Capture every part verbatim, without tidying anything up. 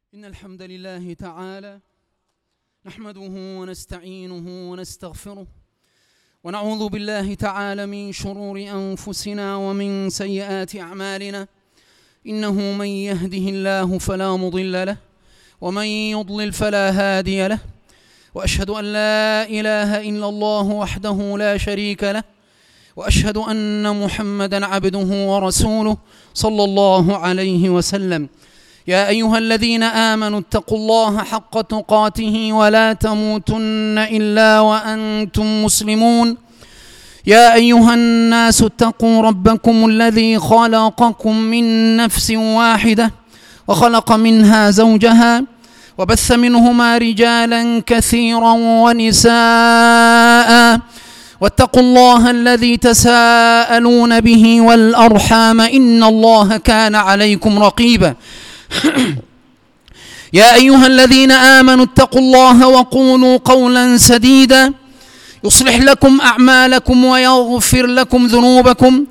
إن الحمد لله تعالى نحمده ونستعينه ونستغفره ونعوذ بالله تعالى من شرور أنفسنا ومن سيئات أعمالنا. إنه من يهده الله فلا مضل له ومن يضلل فلا هادي له، وأشهد أن لا إله إلا الله وحده لا شريك له، وأشهد أن محمدا عبده ورسوله صلى الله عليه وسلم. يا أيها الذين آمنوا اتقوا الله حق تقاته ولا تموتن إلا وأنتم مسلمون. يا أيها الناس اتقوا ربكم الذي خلقكم من نفس واحدة وخلق منها زوجها وبث منهما رجالا كثيرا ونساء، واتقوا الله الذي تساءلون به والأرحام إن الله كان عليكم رقيبا. يا أيها الذين آمنوا اتقوا الله وقولوا قولا سديدا يصلح لكم أعمالكم ويغفر لكم ذنوبكم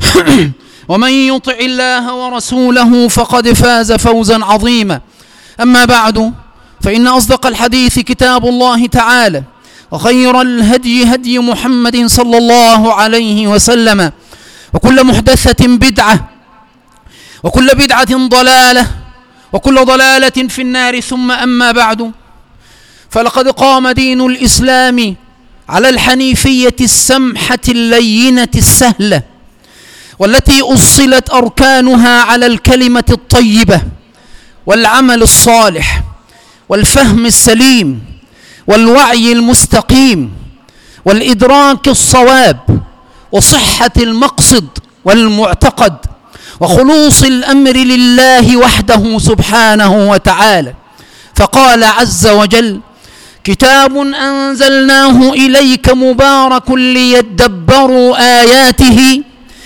ومن يطع الله ورسوله فقد فاز فوزا عظيما. أما بعد، فإن أصدق الحديث كتاب الله تعالى، وخير الهدي هدي محمد صلى الله عليه وسلم، وكل محدثة بدعة، وكل بدعة ضلالة، وكل ضلالة في النار. ثم أما بعد، فلقد قام دين الإسلام على الحنيفية السمحة اللينة السهلة، والتي أصلت أركانها على الكلمة الطيبة والعمل الصالح والفهم السليم والوعي المستقيم والإدراك الصواب وصحة المقصد والمعتقد وخلوص الأمر لله وحده سبحانه وتعالى. فقال عز وجل: كتاب أنزلناه إليك مبارك ليدبروا آياته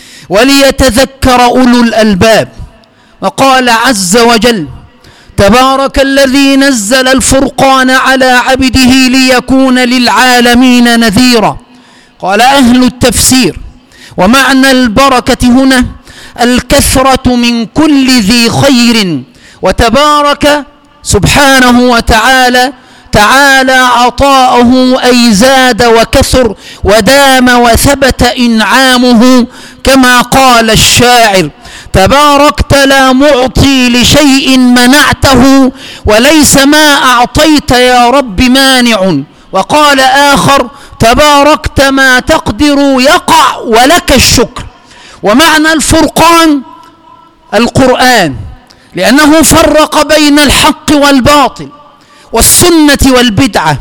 وليتذكر أولو الألباب. وقال عز وجل: تبارك الذي نزل الفرقان على عبده ليكون للعالمين نذيرا. قال أهل التفسير: ومعنى البركة هنا الكثرة من كل ذي خير، وتبارك سبحانه وتعالى تعالى عطاؤه أي زاد وكثر ودام وثبت إنعامه، كما قال الشاعر: تباركت لا معطي لشيء منعته وليس ما أعطيت يا رب مانع. وقال آخر: تباركت ما تقدر يقع ولك الشكر. ومعنى الفرقان القرآن، لأنه فرق بين الحق والباطل والسنة والبدعة.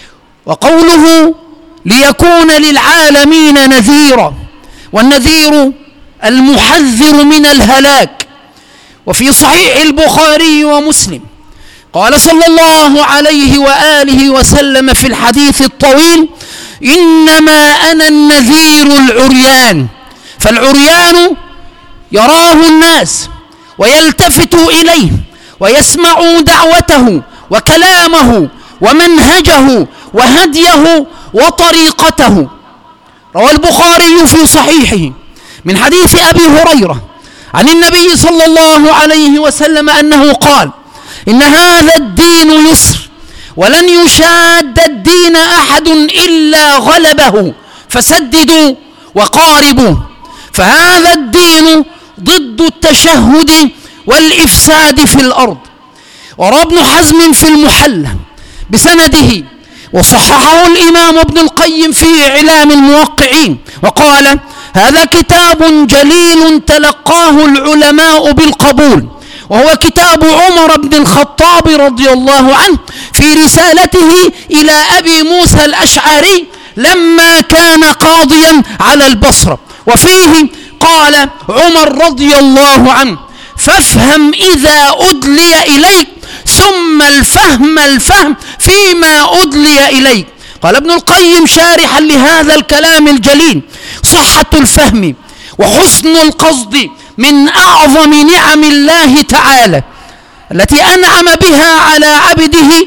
وقوله ليكون للعالمين نذيرا، والنذير المحذر من الهلاك. وفي صحيح البخاري ومسلم قال صلى الله عليه وآله وسلم في الحديث الطويل: إنما أنا النذير العريان. فالعريان يراه الناس ويلتفتوا إليه ويسمعوا دعوته وكلامه ومنهجه وهديه وطريقته. روى البخاري في صحيحه من حديث أبي هريرة عن النبي صلى الله عليه وسلم أنه قال: إن هذا الدين يسر ولن يشاد الدين أحد إلا غلبه، فسددوا وقاربوا. فهذا الدين ضد التشهد والإفساد في الأرض. وروى ابن حزم في المحلى بسنده، وصححه الإمام ابن القيم في إعلام الموقعين، وقال: هذا كتاب جليل تلقاه العلماء بالقبول، وهو كتاب عمر بن الخطاب رضي الله عنه في رسالته إلى أبي موسى الأشعري لما كان قاضيا على البصرة. وفيه قال عمر رضي الله عنه: فافهم إذا أدلي إليك ثم الفهم الفهم فيما أدلي إليك. قال ابن القيم شارحا لهذا الكلام الجليل: صحة الفهم وحسن القصد من أعظم نعم الله تعالى التي أنعم بها على عبده،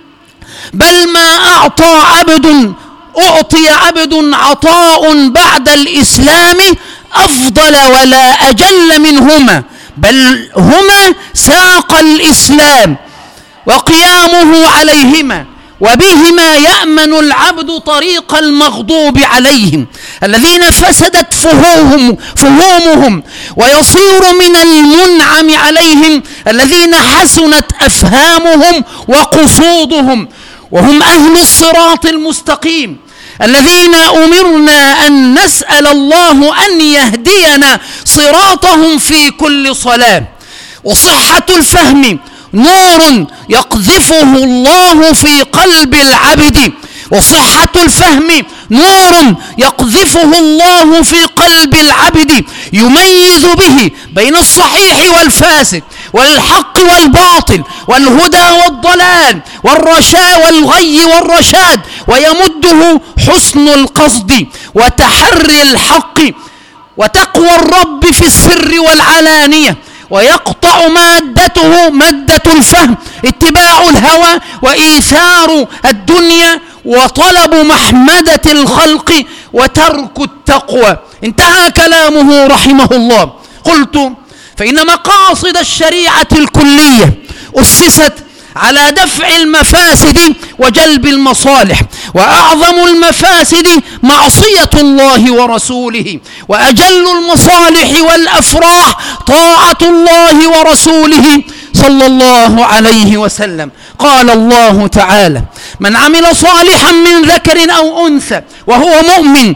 بل ما أعطى عبد أعطي عبد عطاء بعد الإسلام أفضل ولا أجل منهما، بل هما ساق الإسلام وقيامه عليهما، وبهما يأمن العبد طريق المغضوب عليهم الذين فسدت فهوهم فهومهم، ويصير من المنعم عليهم الذين حسنت أفهامهم وقصودهم، وهم أهل الصراط المستقيم الذين أمرنا أن نسأل الله أن يهدينا صراطهم في كل صلاة. وصحة الفهم نور يقذفه الله في قلب العبد وصحة الفهم نور يقذفه الله في قلب العبد يميز به بين الصحيح والفاسد والحق والباطل والهدى والضلال والرشاد والغي والرشاد، ويمده حسن القصد وتحري الحق وتقوى الرب في السر والعلانية، ويقطع مادته مادة الفهم اتباع الهوى وإيثار الدنيا وطلب محمدة الخلق وترك التقوى. انتهى كلامه رحمه الله. قلت: فإن مقاصد الشريعة الكلية أسست على دفع المفاسد وجلب المصالح، وأعظم المفاسد معصية الله ورسوله، وأجل المصالح والأفراح طاعة الله ورسوله صلى الله عليه وسلم. قال الله تعالى: من عمل صالحا من ذكر أو أنثى وهو مؤمن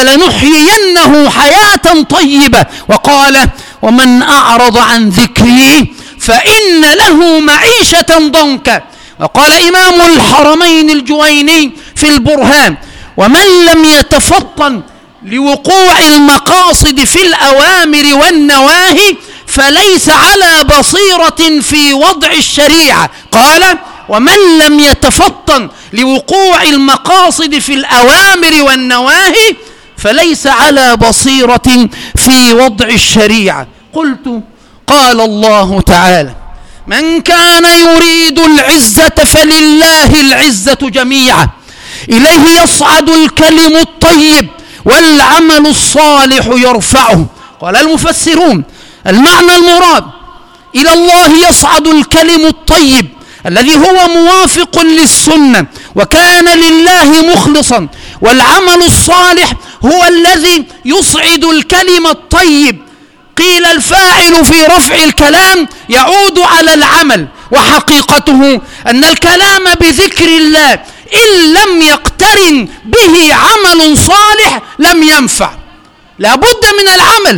فلنحيينه حياة طيبة. وقال: ومن أعرض عن ذكري فإن له معيشة ضنكا. وقال إمام الحرمين الجويني في البرهان: ومن لم يتفطن لوقوع المقاصد في الأوامر والنواهي فليس على بصيرة في وضع الشريعة. قال: ومن لم يتفطن لوقوع المقاصد في الأوامر والنواهي فليس على بصيرة في وضع الشريعة. قلت: قال الله تعالى: من كان يريد العزة فلله العزة جميعا إليه يصعد الكلم الطيب والعمل الصالح يرفعه. قال المفسرون: المعنى المراد إلى الله يصعد الكلم الطيب الذي هو موافق للسنة وكان لله مخلصا، والعمل الصالح هو الذي يصعد الكلم الطيب. قيل الفاعل في رفع الكلام يعود على العمل، وحقيقته أن الكلام بذكر الله إن لم يقترن به عمل صالح لم ينفع، لا بد من العمل،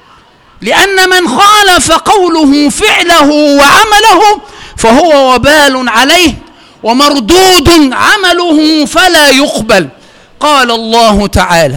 لأن من خالف قوله فعله وعمله فهو وبال عليه ومردود عمله فلا يقبل. قال الله تعالى: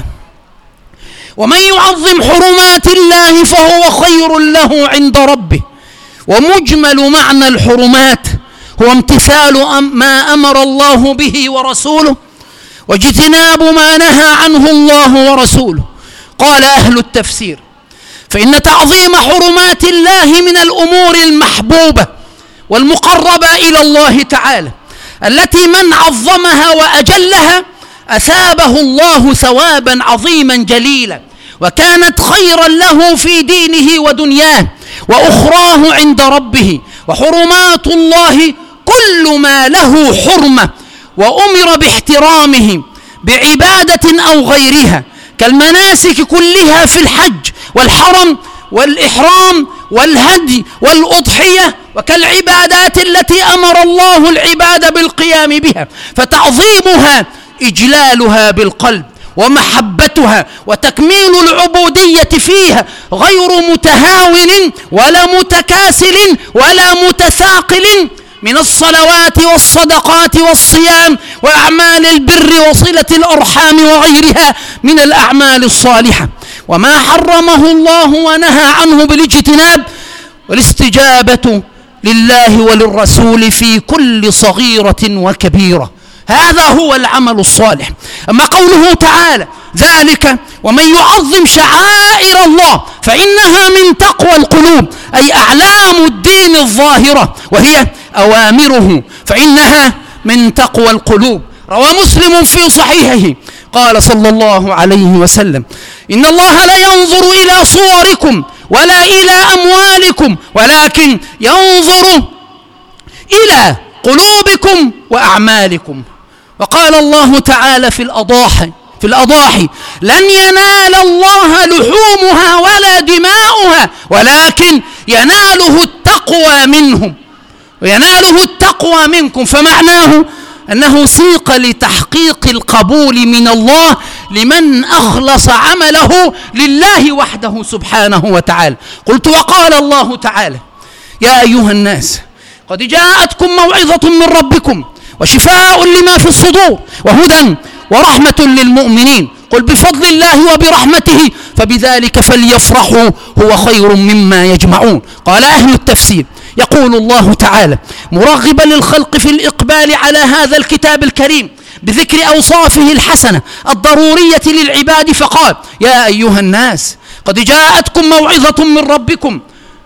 ومن يعظم حرمات الله فهو خير له عند ربه. ومجمل معنى الحرمات هو امتثال ما أمر الله به ورسوله واجتناب ما نهى عنه الله ورسوله. قال أهل التفسير: فإن تعظيم حرمات الله من الأمور المحبوبة والمقربة إلى الله تعالى التي من عظمها وأجلها أثابه الله ثوابا عظيما جليلا، وكانت خيرا له في دينه ودنياه وأخراه عند ربه. وحرمات الله كل ما له حرمة وأمر باحترامه بعبادة أو غيرها، كالمناسك كلها في الحج والحرم والإحرام والهدي والأضحية، وكالعبادات التي أمر الله العباد بالقيام بها، فتعظيمها إجلالها بالقلب ومحبتها وتكميل العبودية فيها، غير متهاون ولا متكاسل ولا متثاقل، من الصلوات والصدقات والصيام وأعمال البر وصلة الأرحام وغيرها من الأعمال الصالحة، وما حرمه الله ونهى عنه بالاجتناب والاستجابة لله وللرسول في كل صغيرة وكبيرة. هذا هو العمل الصالح. أما قوله تعالى: ذلك ومن يعظم شعائر الله فإنها من تقوى القلوب، أي أعلام الدين الظاهرة وهي أوامره، فإنها من تقوى القلوب. روى مسلم في صحيحه قال صلى الله عليه وسلم: إن الله لا ينظر إلى صوركم ولا إلى أموالكم ولكن ينظر إلى قلوبكم وأعمالكم. وقال الله تعالى في الأضاحي في الأضاحي لن ينال الله لحومها ولا دماؤها ولكن يناله التقوى منهم ويناله التقوى منكم. فمعناه أنه سيق لتحقيق القبول من الله لمن أخلص عمله لله وحده سبحانه وتعالى. قلت وقال الله تعالى يا أيها الناس قد جاءتكم موعظة من ربكم وشفاء لما في الصدور وهدى ورحمة للمؤمنين. قل بفضل الله وبرحمته فبذلك فليفرحوا هو خير مما يجمعون. قال أهل التفسير يقول الله تعالى مرغبا للخلق في الإقبال على هذا الكتاب الكريم بذكر أوصافه الحسنة الضرورية للعباد فقال يا أيها الناس قد جاءتكم موعظة من ربكم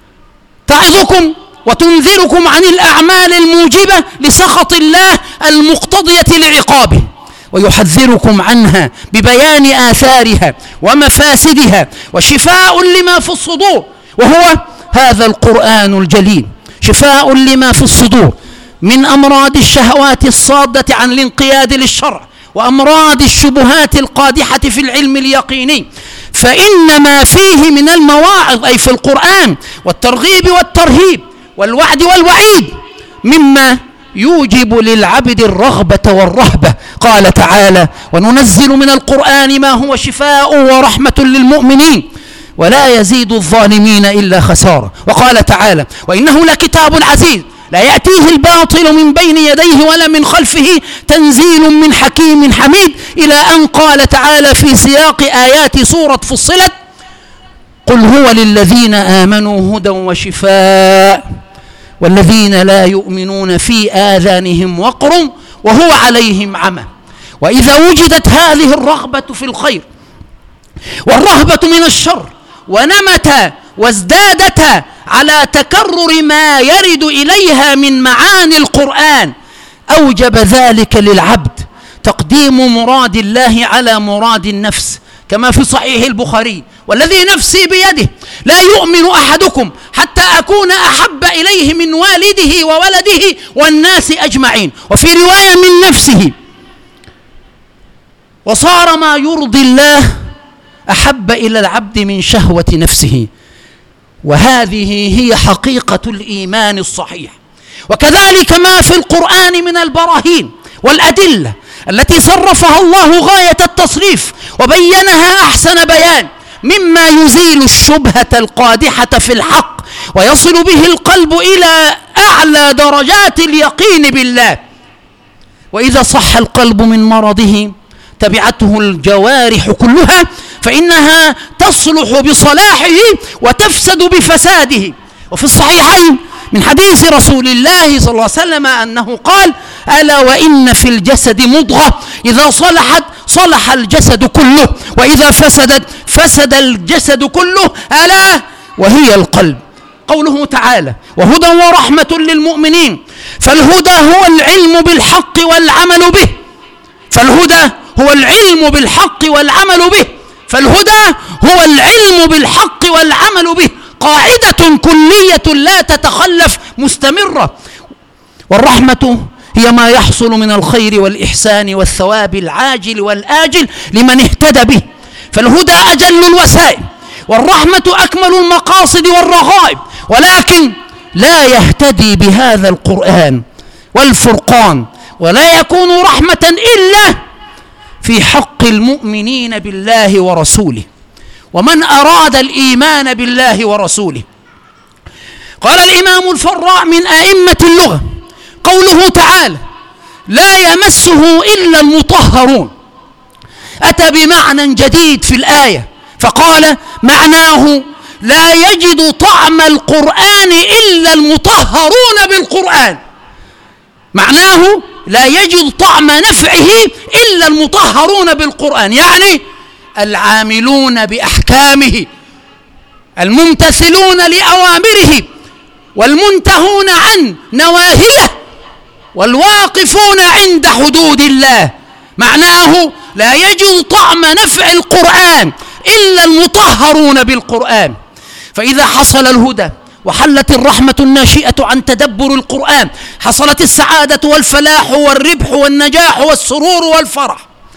تعظكم وتنذركم عن الأعمال الموجبة لسخط الله المقتضية لعقابه ويحذركم عنها ببيان آثارها ومفاسدها وشفاء لما في الصدور وهو هذا القرآن الجليل. شفاء لما في الصدور من أمراض الشهوات الصادة عن الانقياد للشرع وأمراض الشبهات القادحة في العلم اليقيني. فإن ما فيه من المواعظ أي في القرآن والترغيب والترهيب والوعد والوعيد مما يوجب للعبد الرغبة والرهبة. قال تعالى وننزل من القرآن ما هو شفاء ورحمة للمؤمنين ولا يزيد الظالمين إلا خسارة. وقال تعالى وإنه لكتاب عزيز لا يأتيه الباطل من بين يديه ولا من خلفه تنزيل من حكيم حميد إلى أن قال تعالى في سياق آيات سورة فصلت قل هو للذين آمنوا هدى وشفاء والذين لا يؤمنون في آذانهم وقر وهو عليهم عمى. وإذا وجدت هذه الرغبة في الخير والرهبة من الشر ونمتا وازدادتا على تكرر ما يرد إليها من معاني القرآن أوجب ذلك للعبد تقديم مراد الله على مراد النفس كما في صحيح البخاري والذي نفسي بيده لا يؤمن أحدكم حتى أكون أحب إليه من والده وولده والناس أجمعين. وفي رواية من نفسه وصار ما يرضي الله أحب إلى العبد من شهوة نفسه. وهذه هي حقيقة الإيمان الصحيح. وكذلك ما في القرآن من البراهين والأدلة التي صرفها الله غاية التصريف وبينها أحسن بيان مما يزيل الشبهة القادحة في الحق ويصل به القلب إلى أعلى درجات اليقين بالله. وإذا صح القلب من مرضه تبعته الجوارح كلها فإنها تصلح بصلاحه وتفسد بفساده. وفي الصحيحين من حديث رسول الله صلى الله عليه وسلم أنه قال ألا وإن في الجسد مضغة إذا صلحت صلح الجسد كله وإذا فسدت فسد الجسد كله ألا وهي القلب. قوله تعالى وهدى ورحمة للمؤمنين. فالهدى هو العلم بالحق والعمل به فالهدى هو العلم بالحق والعمل به فالهدى هو العلم بالحق والعمل به قاعدة كلية لا تتخلف مستمرة. والرحمة هي ما يحصل من الخير والإحسان والثواب العاجل والآجل لمن اهتدى به. فالهدى أجل الوسائل والرحمة أكمل المقاصد والرغائب. ولكن لا يهتدي بهذا القرآن والفرقان ولا يكون رحمة إلا في حق المؤمنين بالله ورسوله ومن أراد الإيمان بالله ورسوله. قال الإمام الفراء من أئمة اللغة قوله تعالى لا يمسه إلا المطهرون أتى بمعنى جديد في الآية فقال معناه لا يجد طعم القرآن إلا المطهرون بالقرآن. معناه لا يجد طعم نفعه إلا المطهرون بالقرآن يعني العاملون بأحكامه الممتثلون لأوامره والمنتهون عن نواهيه والواقفون عند حدود الله. معناه لا يجد طعم نفع القرآن إلا المطهرون بالقرآن. فإذا حصل الهدى وحلت الرحمة الناشئة عن تدبر القرآن، حصلت السعادة والفلاح والربح والنجاح والسرور والفرح.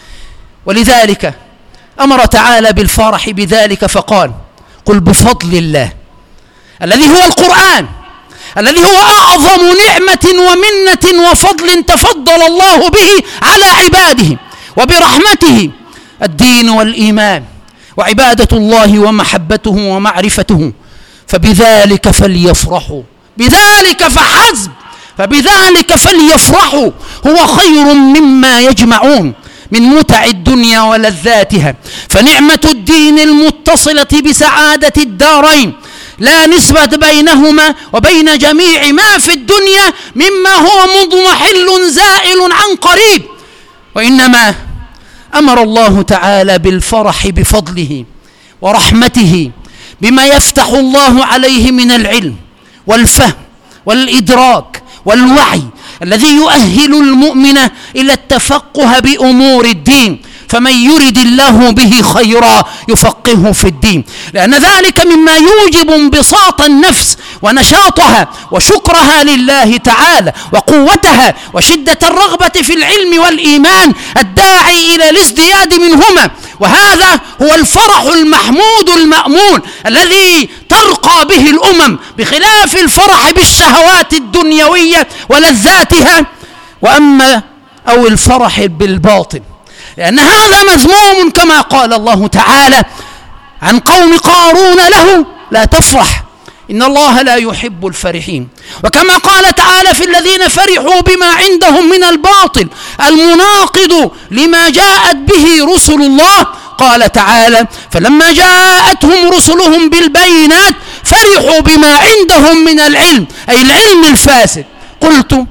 ولذلك أمر تعالى بالفرح بذلك فقال: قل بفضل الله الذي هو القرآن، الذي هو أعظم نعمة ومنة وفضل تفضل الله به على عباده، وبرحمته الدين والإيمان وعبادة الله ومحبته ومعرفته، فبذلك فليفرحوا، بذلك فحسب، فبذلك فليفرحوا هو خير مما يجمعون من متع الدنيا ولذاتها. فنعمة الدين المتصلة بسعادة الدارين لا نسبة بينهما وبين جميع ما في الدنيا مما هو مضمحل زائل عن قريب، وإنما أمر الله تعالى بالفرح بفضله ورحمته بما يفتح الله عليه من العلم والفهم والإدراك والوعي الذي يؤهل المؤمن إلى التفقه بأمور الدين، فمن يرد الله به خيرا يفقهه في الدين، لأن ذلك مما يوجب انبساط النفس ونشاطها وشكرها لله تعالى وقوتها وشدة الرغبة في العلم والإيمان الداعي إلى الازدياد منهما. وهذا هو الفرح المحمود المأمول الذي ترقى به الأمم، بخلاف الفرح بالشهوات الدنيوية ولذاتها، وأما أو الفرح بالباطل، لأن هذا مذموم كما قال الله تعالى عن قوم قارون له: لا تفرح إن الله لا يحب الفرحين. وكما قال تعالى في الذين فرحوا بما عندهم من الباطل المناقض لما جاءت به رسل الله، قال تعالى: فلما جاءتهم رسلهم بالبينات فرحوا بما عندهم من العلم، أي العلم الفاسد. قلت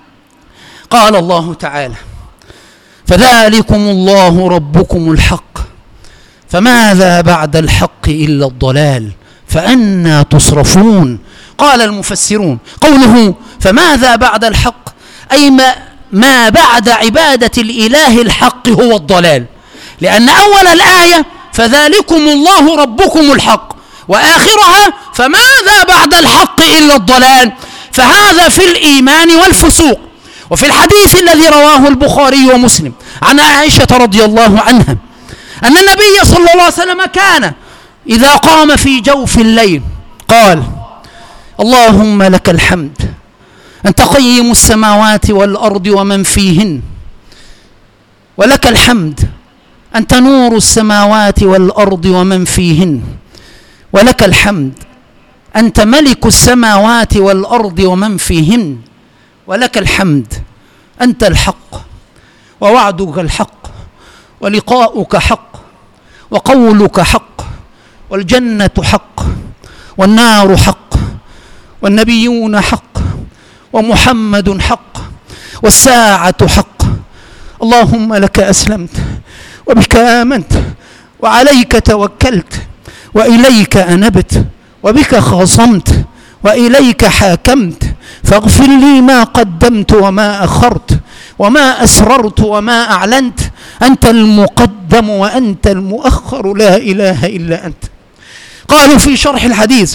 قال الله تعالى: فذلكم الله ربكم الحق، فماذا بعد الحق إلا الضلال، فأنى تصرفون. قال المفسرون: قوله فماذا بعد الحق أي ما, ما بعد عبادة الإله الحق هو الضلال، لأن أول الآية فذلكم الله ربكم الحق، وآخرها فماذا بعد الحق إلا الضلال، فهذا في الإيمان والفسوق. وفي الحديث الذي رواه البخاري ومسلم عن عائشة رضي الله عنها أن النبي صلى الله عليه وسلم كان إذا قام في جوف الليل قال: اللهم لك الحمد أنت قيم السماوات والأرض ومن فيهن، ولك الحمد أنت نور السماوات والأرض ومن فيهن، ولك الحمد أنت ملك السماوات والأرض ومن فيهن، ولك الحمد أنت الحق ووعدك الحق ولقاؤك حق وقولك حق والجنة حق والنار حق والنبيون حق ومحمد حق والساعة حق. اللهم لك أسلمت وبك آمنت وعليك توكلت وإليك أنبت وبك خاصمت وإليك حاكمت، فاغفر لي ما قدمت وما أخرت وما أسررت وما أعلنت، أنت المقدم وأنت المؤخر لا إله إلا أنت. قالوا في شرح الحديث: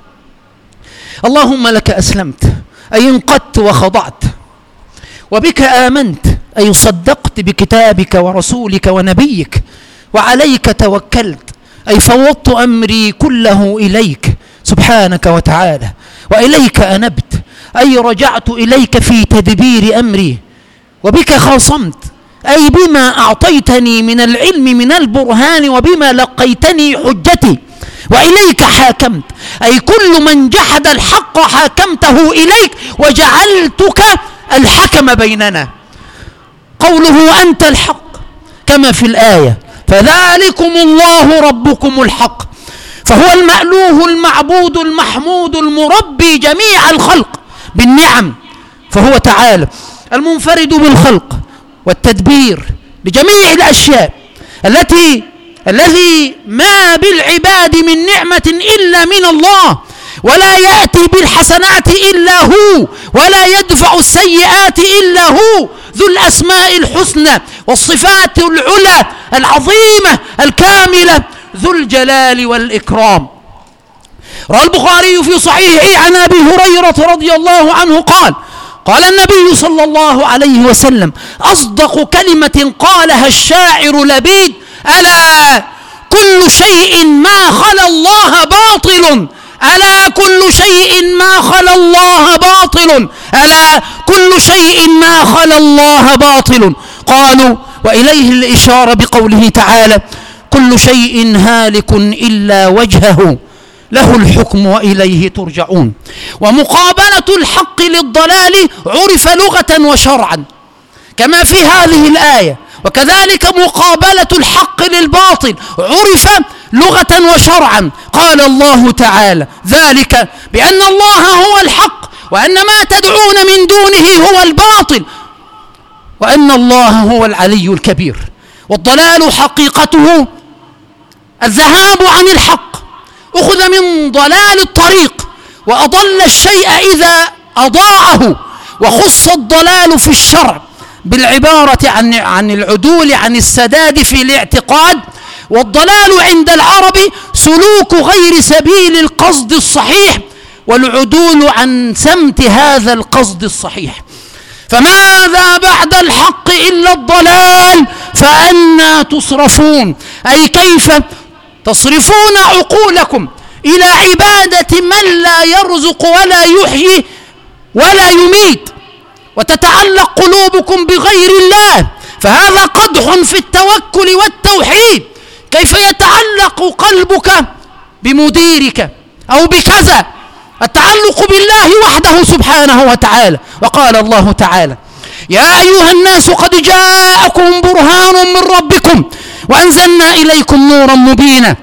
اللهم لك أسلمت أي انقدت وخضعت، وبك آمنت أي صدقت بكتابك ورسولك ونبيك، وعليك توكلت أي فوضت أمري كله إليك سبحانك وتعالى، وإليك أنبت أي رجعت إليك في تدبير أمري، وبك خاصمت أي بما أعطيتني من العلم من البرهان وبما لقيتني حجتي، وإليك حاكمت أي كل من جحد الحق حاكمته إليك وجعلتك الحكم بيننا. قوله أنت الحق كما في الآية: فذلكم الله ربكم الحق، فهو المألوه المعبود المحمود المربي جميع الخلق بالنعم، فهو تعالى المنفرد بالخلق والتدبير لجميع الأشياء التي الذي ما بالعباد من نعمة إلا من الله، ولا يأتي بالحسنات إلا هو، ولا يدفع السيئات إلا هو، ذو الأسماء الحسنى والصفات العلى العظيمة الكاملة، ذو الجلال والإكرام. روى البخاري في صحيحه عن أبي هريرة رضي الله عنه قال قال النبي صلى الله عليه وسلم: أصدق كلمة قالها الشاعر لبيد: ألا كل شيء ما خلا الله باطل، ألا كل شيء ما خلا الله باطل، ألا كل شيء ما خلا الله باطل. قالوا: وإليه الإشارة بقوله تعالى: كل شيء هالك إلا وجهه له الحكم وإليه ترجعون. ومقابلة الحق للضلال عرف لغة وشرعا كما في هذه الآية، وكذلك مقابلة الحق للباطل عرف لغة وشرعا. قال الله تعالى: ذلك بأن الله هو الحق وأن ما تدعون من دونه هو الباطل وأن الله هو العلي الكبير. والضلال حقيقته الذهاب عن الحق، أخذ من ضلال الطريق وأضل الشيء إذا أضاعه. وخص الضلال في الشرع بالعبارة عن عن العدول عن السداد في الاعتقاد. والضلال عند العرب سلوك غير سبيل القصد الصحيح، والعدول عن سمت هذا القصد الصحيح. فماذا بعد الحق إلا الضلال، فأنى تصرفون؟ أي كيف تصرفون عقولكم إلى عبادة من لا يرزق ولا يحيي ولا يميت، وتتعلق قلوبكم بغير الله؟ فهذا قدح في التوكل والتوحيد. كيف يتعلق قلبك بمديرك أو بكذا؟ التعلق بالله وحده سبحانه وتعالى. وقال الله تعالى: يا أيها الناس قد جاءكم برهان من ربكم وأنزلنا إليكم نورا مبينا.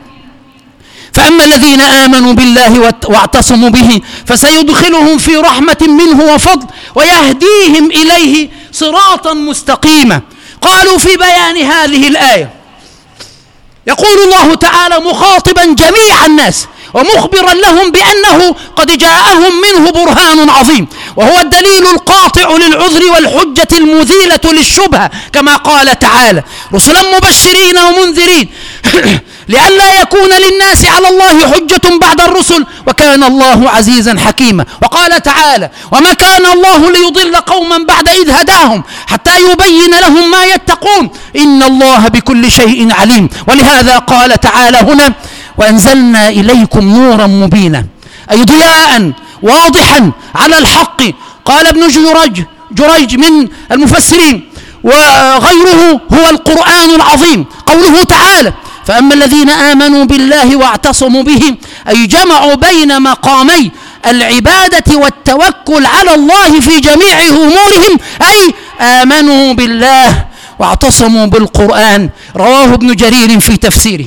فأما الذين آمنوا بالله واعتصموا به فسيدخلهم في رحمة منه وفضل ويهديهم إليه صراطا مستقيما. قالوا في بيان هذه الآية: يقول الله تعالى مخاطبا جميع الناس ومخبرا لهم بأنه قد جاءهم منه برهان عظيم، وهو الدليل القاطع للعذر والحجة المزيلة للشبهة، كما قال تعالى: رسلا مبشرين ومنذرين لئلا يكون للناس على الله حجة بعد الرسل وكان الله عزيزا حكيما. وقال تعالى: وما كان الله ليضل قوما بعد إذ هداهم حتى يبين لهم ما يتقون إن الله بكل شيء عليم. ولهذا قال تعالى هنا: وأنزلنا إليكم نورا مبينا، أي ضياء واضحا على الحق. قال ابن جريج جريج من المفسرين وغيره هو القرآن العظيم. قوله تعالى: فأما الذين آمنوا بالله واعتصموا به، أي جمعوا بين مقامي العبادة والتوكل على الله في جميع أمورهم، أي آمنوا بالله واعتصموا بالقرآن. رواه ابن جرير في تفسيره.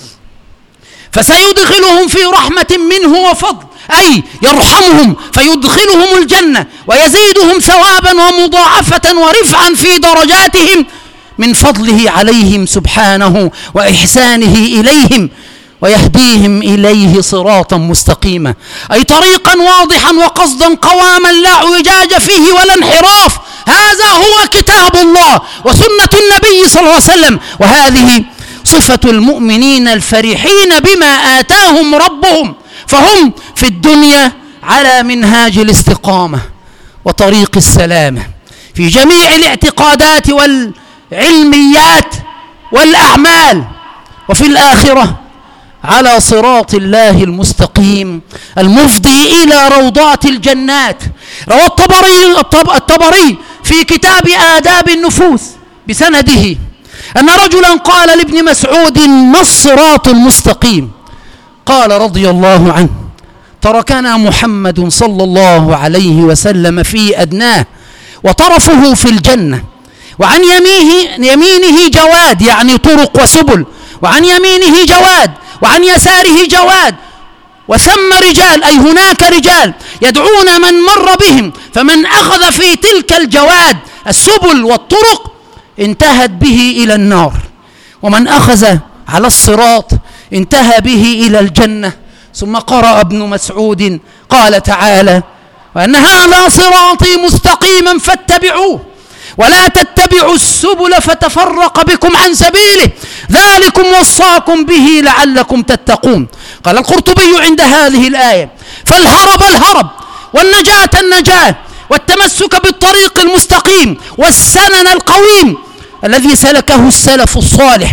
فسيدخلهم في رحمة منه وفضل، أي يرحمهم فيدخلهم الجنة ويزيدهم ثوابا ومضاعفة ورفعا في درجاتهم من فضله عليهم سبحانه وإحسانه إليهم، ويهديهم إليه صراطا مستقيما، أي طريقا واضحا وقصدا قواما لا اعوجاج فيه ولا انحراف. هذا هو كتاب الله وسنة النبي صلى الله عليه وسلم، وهذه صفة المؤمنين الفرحين بما آتاهم ربهم، فهم في الدنيا على منهاج الاستقامة وطريق السلامة في جميع الاعتقادات والعلميات والأعمال، وفي الآخرة على صراط الله المستقيم المفضي إلى روضات الجنات. روى الطبري, الطبري في كتاب آداب النفوس بسنده أن رجلا قال لابن مسعود: ما الصراط المستقيم؟ قال رضي الله عنه: تركنا محمد صلى الله عليه وسلم في أدناه وطرفه في الجنة، وعن يمينه, يمينه جواد، يعني طرق وسبل، وعن يمينه جواد وعن يساره جواد، وثم رجال، أي هناك رجال يدعون من مر بهم، فمن أخذ في تلك الجواد السبل والطرق انتهت به إلى النار، ومن أخذ على الصراط انتهى به إلى الجنة. ثم قرأ ابن مسعود قال تعالى: وأن هذا صراطي مستقيما فاتبعوه ولا تتبعوا السبل فتفرق بكم عن سبيله ذلكم وصاكم به لعلكم تتقون. قال القرطبي عند هذه الآية: فالهرب الهرب والنجاة النجاة والتمسك بالطريق المستقيم والسنن القويم الذي سلكه السلف الصالح،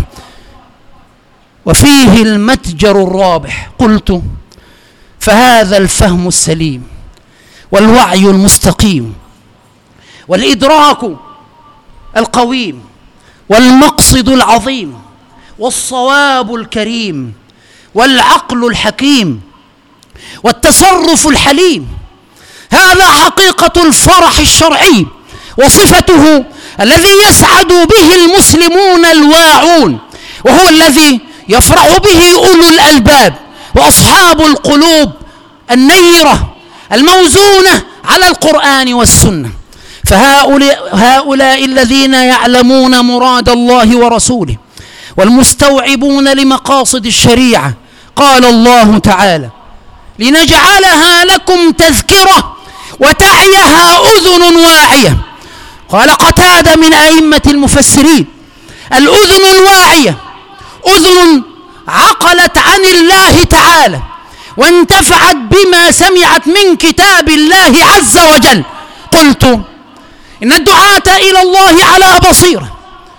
وفيه المتجر الرابح. قلت: فهذا الفهم السليم والوعي المستقيم والإدراك القويم والمقصد العظيم والصواب الكريم والعقل الحكيم والتصرف الحليم، هذا حقيقة الفرح الشرعي وصفته الذي يسعد به المسلمون الواعون، وهو الذي يفرح به أولو الألباب وأصحاب القلوب النيرة الموزونة على القرآن والسنة. فهؤلاء هؤلاء الذين يعلمون مراد الله ورسوله والمستوعبون لمقاصد الشريعة، قال الله تعالى: لنجعلها لكم تذكرة وتعيها أذن واعية. قال قتادة من أئمة المفسرين: الأذن الواعية أذن عقلت عن الله تعالى وانتفعت بما سمعت من كتاب الله عز وجل. قلت: إن الدعاة إلى الله على بصيرة،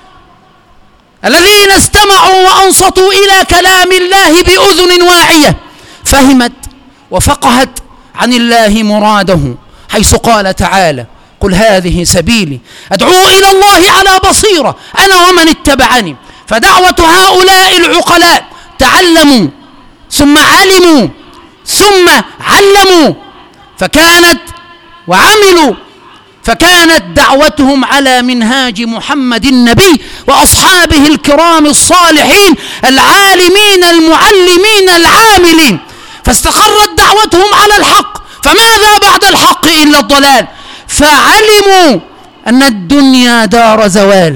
الذين استمعوا وأنصتوا إلى كلام الله بأذن واعية، فهمت وفقهت عن الله مراده، حيث قال تعالى: قل هذه سبيلي أدعو إلى الله على بصيرة أنا ومن اتبعني. فدعوة هؤلاء العقلاء تعلموا ثم علموا ثم علموا فكانت وعملوا فكانت دعوتهم على منهاج محمد النبي وأصحابه الكرام الصالحين العالمين المعلمين العاملين، فاستقرت دعوتهم على الحق. فماذا بعد الحق إلا الضلال؟ فعلموا أن الدنيا دار زوال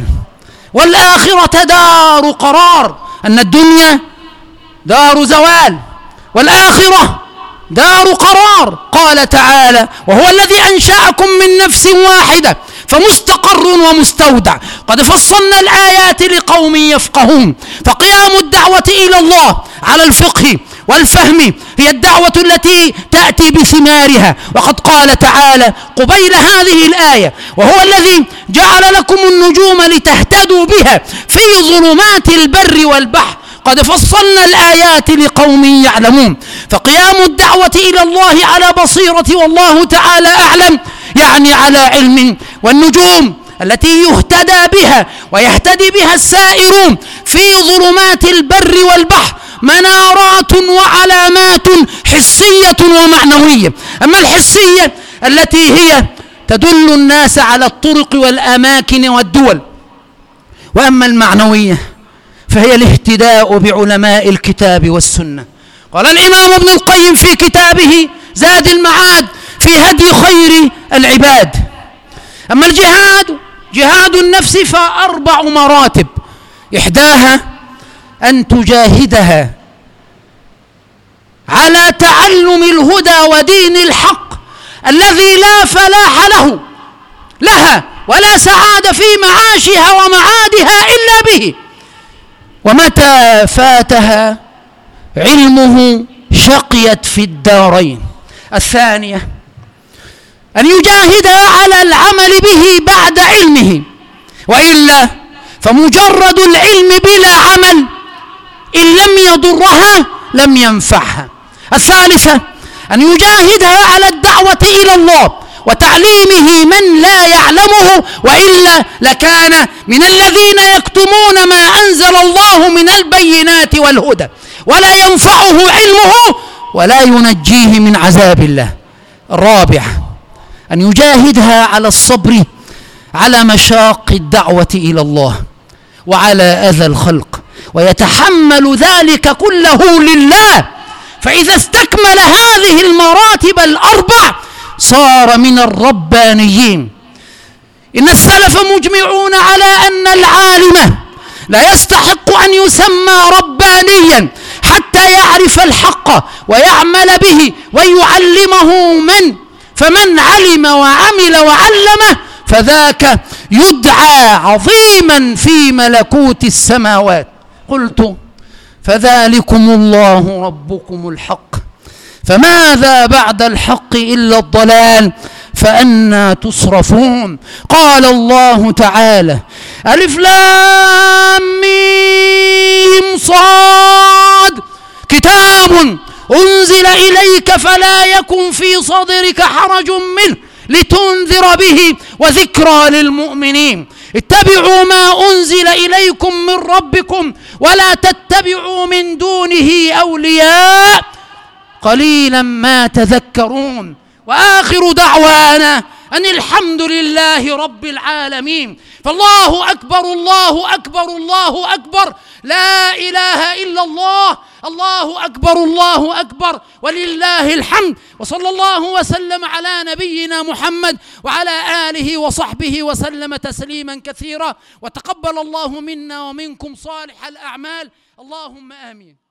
والآخرة دار قرار، أن الدنيا دار زوال والآخرة دار قرار. قال تعالى: وهو الذي أنشأكم من نفس واحدة فمستقر ومستودع. قد فصلنا الآيات لقوم يفقهون. فقيام الدعوة إلى الله على الفقه والفهم هي الدعوة التي تأتي بثمارها. وقد قال تعالى قبيل هذه الآية: وهو الذي جعل لكم النجوم لتهتدوا بها في ظلمات البر والبحر. قد فصلنا الآيات لقوم يعلمون. فقيام الدعوة إلى الله على بصيرة والله تعالى أعلم يعني على علم، والنجوم التي يهتدى بها ويهتدي بها السائرون في ظلمات البر والبحر منارات وعلامات حسية ومعنوية. أما الحسية التي هي تدل الناس على الطرق والأماكن والدول، وأما المعنوية فهي الاهتداء بعلماء الكتاب والسنة. قال الإمام ابن القيم في كتابه زاد المعاد في هدي خير العباد: أما الجهاد جهاد النفس فأربع مراتب، إحداها أن تجاهدها على تعلم الهدى ودين الحق الذي لا فلاح له لها ولا سعادة في معاشها ومعادها إلا به، ومتى فاتها علمه شقيت في الدارين. الثانية أن يجاهدها على العمل به بعد علمه، وإلا فمجرد العلم بلا عمل إن لم يضرها لم ينفعها. الثالثة أن يجاهدها على الدعوة إلى الله وتعليمه من لا يعلمه، وإلا لكان من الذين يكتمون ما أنزل الله من البينات والهدى ولا ينفعه علمه ولا ينجيه من عذاب الله. الرابع أن يجاهدها على الصبر على مشاق الدعوة إلى الله وعلى أذى الخلق، ويتحمل ذلك كله لله. فإذا استكمل هذه المراتب الأربع صار من الربانيين. إن السلف مجمعون على أن العالم لا يستحق أن يسمى ربانيا حتى يعرف الحق ويعمل به ويعلمه من فمن علم وعمل وعلمه فذاك يدعى عظيما في ملكوت السماوات. قلت فذلكم الله ربكم الحق، فماذا بعد الحق إلا الضلال، فأنى تصرفون. قال الله تعالى: ألف لام ميم صاد، كتاب أنزل إليك فلا يكن في صدرك حرج منه لتنذر به وذكرى للمؤمنين. اتبعوا ما أنزل إليكم من ربكم ولا تتبعوا من دونه أولياء قليلا ما تذكرون. وآخر دعوانا أن الحمد لله رب العالمين. فالله أكبر الله أكبر الله أكبر، لا إله إلا الله، الله أكبر الله أكبر ولله الحمد. وصلى الله وسلم على نبينا محمد وعلى آله وصحبه وسلم تسليما كثيرا. وتقبل الله منا ومنكم صالح الأعمال، اللهم آمين.